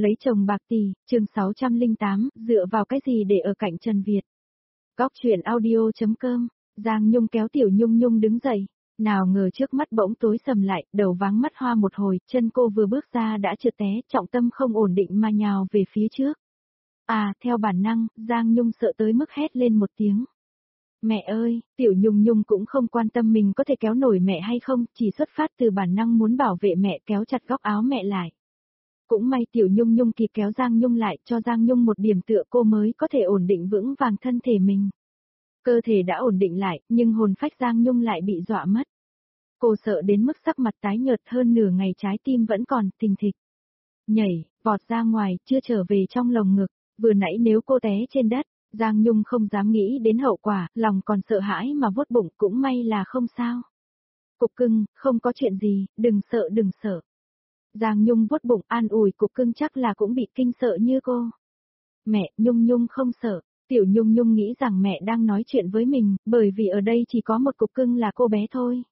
Lấy chồng bạc tỷ, chương 608, dựa vào cái gì để ở cạnh Trần Việt. Góc chuyện audio.com, Giang Nhung kéo Tiểu Nhung Nhung đứng dậy, nào ngờ trước mắt bỗng tối sầm lại, đầu váng mắt hoa một hồi, chân cô vừa bước ra đã trượt té, trọng tâm không ổn định mà nhào về phía trước. Theo bản năng, Giang Nhung sợ tới mức hét lên một tiếng. Mẹ ơi, Tiểu Nhung Nhung cũng không quan tâm mình có thể kéo nổi mẹ hay không, chỉ xuất phát từ bản năng muốn bảo vệ mẹ, kéo chặt góc áo mẹ lại. Cũng may Tiểu Nhung Nhung kịp kéo Giang Nhung lại, cho Giang Nhung một điểm tựa cô mới có thể ổn định vững vàng thân thể mình. Cơ thể đã ổn định lại, nhưng hồn phách Giang Nhung lại bị dọa mất. Cô sợ đến mức sắc mặt tái nhợt, hơn nửa ngày trái tim vẫn còn thình thịch. Nhảy, vọt ra ngoài, chưa trở về trong lồng ngực, vừa nãy nếu cô té trên đất, Giang Nhung không dám nghĩ đến hậu quả, lòng còn sợ hãi mà vuốt bụng, cũng may là không sao. Cục cưng, không có chuyện gì, đừng sợ đừng sợ. Giang Nhung vuốt bụng an ủi cục cưng chắc là cũng bị kinh sợ như cô. Mẹ, Nhung Nhung không sợ. Tiểu Nhung Nhung nghĩ rằng mẹ đang nói chuyện với mình, bởi vì ở đây chỉ có một cục cưng là cô bé thôi.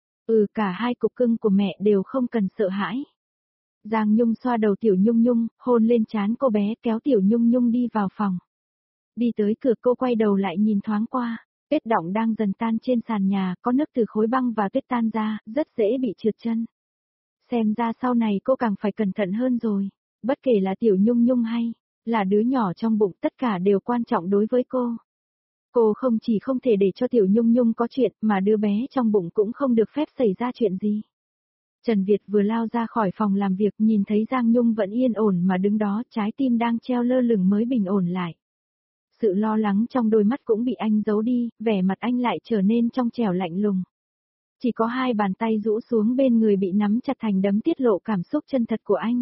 Cả hai cục cưng của mẹ đều không cần sợ hãi. Giang Nhung xoa đầu Tiểu Nhung Nhung, hôn lên trán cô bé, kéo Tiểu Nhung Nhung đi vào phòng. Đi tới cửa cô quay đầu lại nhìn thoáng qua, tuyết đọng đang dần tan trên sàn nhà, có nước từ khối băng và tuyết tan ra, rất dễ bị trượt chân. Xem ra sau này cô càng phải cẩn thận hơn rồi, bất kể là Tiểu Nhung Nhung hay là đứa nhỏ trong bụng, tất cả đều quan trọng đối với cô. Cô không chỉ không thể để cho Tiểu Nhung Nhung có chuyện, mà đứa bé trong bụng cũng không được phép xảy ra chuyện gì. Trần Việt vừa lao ra khỏi phòng làm việc, nhìn thấy Giang Nhung vẫn yên ổn mà đứng đó, trái tim đang treo lơ lửng mới bình ổn lại. Sự lo lắng trong đôi mắt cũng bị anh giấu đi, vẻ mặt anh lại trở nên trong trẻo lạnh lùng. Chỉ có hai bàn tay rũ xuống bên người bị nắm chặt thành đấm tiết lộ cảm xúc chân thật của anh.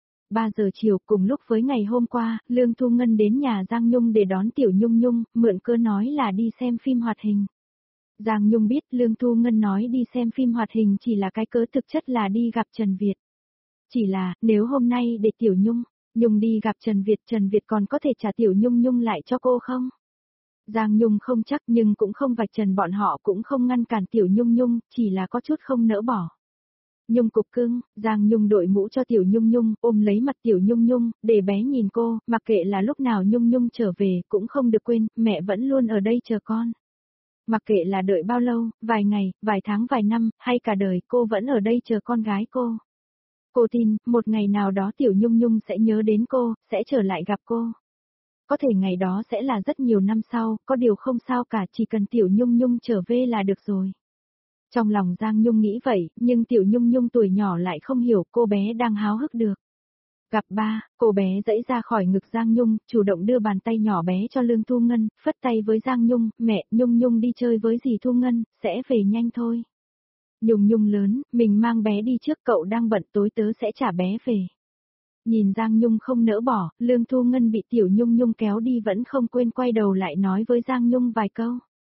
3 giờ chiều cùng lúc với ngày hôm qua, Lương Thu Ngân đến nhà Giang Nhung để đón Tiểu Nhung Nhung, mượn cớ nói là đi xem phim hoạt hình. Giang Nhung biết Lương Thu Ngân nói đi xem phim hoạt hình chỉ là cái cớ, thực chất là đi gặp Trần Việt. Chỉ là, nếu hôm nay để Tiểu Nhung đi gặp Trần Việt còn có thể trả Tiểu Nhung Nhung lại cho cô không? Giang Nhung không chắc nhưng cũng không vạch trần bọn họ, cũng không ngăn cản Tiểu Nhung Nhung, chỉ là có chút không nỡ bỏ. Nhung cục cưng, Giang Nhung đội mũ cho Tiểu Nhung Nhung, ôm lấy mặt Tiểu Nhung Nhung, để bé nhìn cô, mặc kệ là lúc nào Nhung Nhung trở về, cũng không được quên, mẹ vẫn luôn ở đây chờ con. Mặc kệ là đợi bao lâu, vài ngày, vài tháng, vài năm, hay cả đời, cô vẫn ở đây chờ con gái cô. Cô tin, một ngày nào đó Tiểu Nhung Nhung sẽ nhớ đến cô, sẽ trở lại gặp cô. Có thể ngày đó sẽ là rất nhiều năm sau, có điều không sao cả, chỉ cần Tiểu Nhung Nhung trở về là được rồi. Trong lòng Giang Nhung nghĩ vậy, nhưng Tiểu Nhung Nhung tuổi nhỏ lại không hiểu cô bé đang háo hức được. Gặp ba, cô bé giãy ra khỏi ngực Giang Nhung, chủ động đưa bàn tay nhỏ bé cho Lương Thu Ngân, phất tay với Giang Nhung, mẹ, Nhung Nhung đi chơi với dì Thu Ngân, sẽ về nhanh thôi. Nhung Nhung lớn, mình mang bé đi trước, cậu đang bận, tối tớ sẽ trả bé về. Nhìn Giang Nhung không nỡ bỏ, Lương Thu Ngân bị Tiểu Nhung Nhung kéo đi vẫn không quên quay đầu lại nói với Giang Nhung vài câu.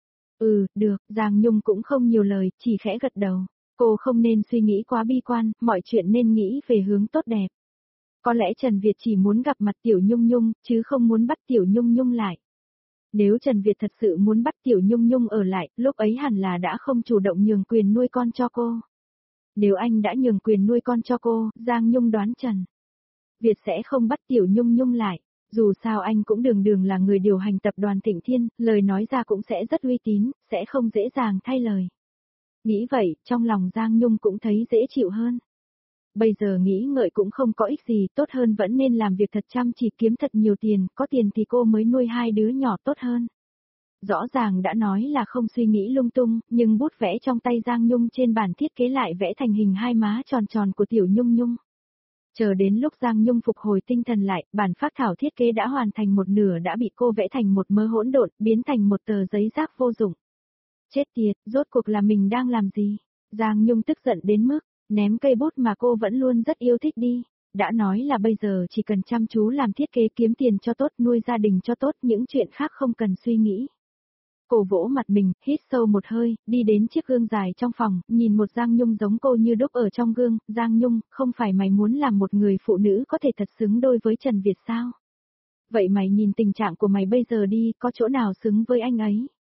Được, Giang Nhung cũng không nhiều lời, chỉ khẽ gật đầu. Cô không nên suy nghĩ quá bi quan, mọi chuyện nên nghĩ về hướng tốt đẹp. Có lẽ Trần Việt chỉ muốn gặp mặt Tiểu Nhung Nhung, chứ không muốn bắt Tiểu Nhung Nhung lại. Nếu Trần Việt thật sự muốn bắt Tiểu Nhung Nhung ở lại, lúc ấy hẳn là đã không chủ động nhường quyền nuôi con cho cô. Nếu anh đã nhường quyền nuôi con cho cô, Giang Nhung đoán Trần Việt sẽ không bắt Tiểu Nhung Nhung lại. Dù sao anh cũng đường là người điều hành tập đoàn Thịnh Thiên, lời nói ra cũng sẽ rất uy tín, sẽ không dễ dàng thay lời. Nghĩ vậy, trong lòng Giang Nhung cũng thấy dễ chịu hơn. Bây giờ nghĩ ngợi cũng không có ích gì, tốt hơn vẫn nên làm việc thật chăm chỉ, kiếm thật nhiều tiền, có tiền thì cô mới nuôi hai đứa nhỏ tốt hơn. Rõ ràng đã nói là không suy nghĩ lung tung, nhưng bút vẽ trong tay Giang Nhung trên bản thiết kế lại vẽ thành hình hai má tròn tròn của Tiểu Nhung Nhung. Chờ đến lúc Giang Nhung phục hồi tinh thần lại, bản phác thảo thiết kế đã hoàn thành một nửa, đã bị cô vẽ thành một mớ hỗn độn, biến thành một tờ giấy rác vô dụng. Chết tiệt, rốt cuộc là mình đang làm gì? Giang Nhung tức giận đến mức ném cây bút mà cô vẫn luôn rất yêu thích đi. Đã nói là bây giờ chỉ cần chăm chú làm thiết kế, kiếm tiền cho tốt, nuôi gia đình cho tốt, những chuyện khác không cần suy nghĩ. Cô vỗ mặt mình, hít sâu một hơi, đi đến chiếc gương dài trong phòng, nhìn một Giang Nhung giống cô như đúc ở trong gương. Giang Nhung, không phải mày muốn làm một người phụ nữ có thể thật xứng đôi với Trần Việt sao? Vậy mày nhìn tình trạng của mày bây giờ đi, có chỗ nào xứng với anh ấy?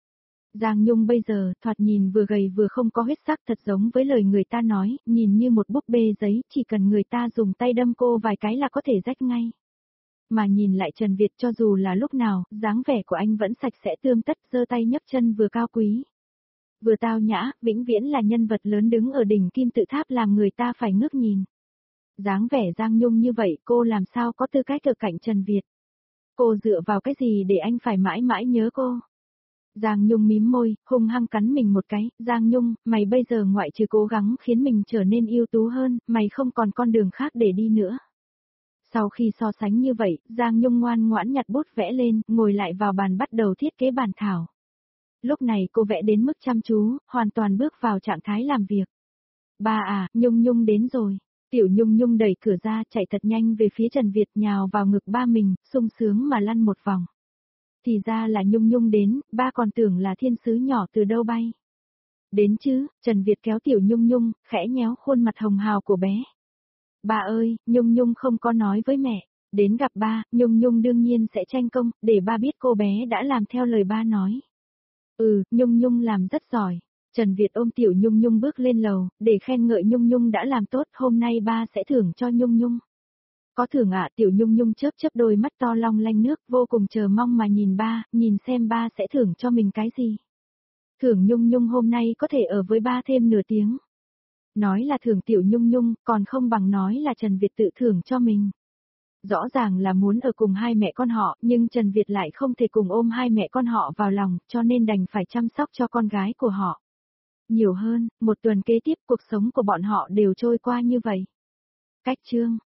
Giang Nhung bây giờ thoạt nhìn vừa gầy vừa không có huyết sắc, thật giống với lời người ta nói, nhìn như một búp bê giấy, chỉ cần người ta dùng tay đâm cô vài cái là có thể rách ngay. Mà nhìn lại Trần Việt, cho dù là lúc nào, dáng vẻ của anh vẫn sạch sẽ tươm tất, giơ tay nhấc chân vừa cao quý, vừa tao nhã, vĩnh viễn là nhân vật lớn đứng ở đỉnh kim tự tháp làm người ta phải ngước nhìn. Dáng vẻ Giang Nhung như vậy, cô làm sao có tư cách ở cạnh Trần Việt? Cô dựa vào cái gì để anh phải mãi mãi nhớ cô? Giang Nhung mím môi, hung hăng cắn mình một cái. Giang Nhung, mày bây giờ ngoại trừ cố gắng khiến mình trở nên ưu tú hơn, mày không còn con đường khác để đi nữa. Sau khi so sánh như vậy, Giang Nhung ngoan ngoãn nhặt bút vẽ lên, ngồi lại vào bàn bắt đầu thiết kế bản thảo. Lúc này cô vẽ đến mức chăm chú, hoàn toàn bước vào trạng thái làm việc. Ba à, Nhung Nhung đến rồi. Tiểu Nhung Nhung đẩy cửa ra, chạy thật nhanh về phía Trần Việt, nhào vào ngực ba mình, sung sướng mà lăn một vòng. Thì ra là Nhung Nhung đến, ba còn tưởng là thiên sứ nhỏ từ đâu bay. Đến chứ, Trần Việt kéo Tiểu Nhung Nhung, khẽ nhéo khuôn mặt hồng hào của bé. Ba ơi, Nhung Nhung không có nói với mẹ. Đến gặp ba, Nhung Nhung đương nhiên sẽ tranh công, để ba biết cô bé đã làm theo lời ba nói. Nhung Nhung làm rất giỏi. Trần Việt ôm Tiểu Nhung Nhung bước lên lầu, để khen ngợi Nhung Nhung đã làm tốt, hôm nay ba sẽ thưởng cho Nhung Nhung. Có thưởng ạ? Tiểu Nhung Nhung chớp chớp đôi mắt to long lanh nước, vô cùng chờ mong mà nhìn ba, nhìn xem ba sẽ thưởng cho mình cái gì. Thưởng Nhung Nhung hôm nay có thể ở với ba thêm nửa tiếng. Nói là thưởng Tiểu Nhung Nhung, còn không bằng nói là Trần Việt tự thưởng cho mình. Rõ ràng là muốn ở cùng hai mẹ con họ, nhưng Trần Việt lại không thể cùng ôm hai mẹ con họ vào lòng, cho nên đành phải chăm sóc cho con gái của họ. Nhiều hơn, một tuần kế tiếp cuộc sống của bọn họ đều trôi qua như vậy. Cách chương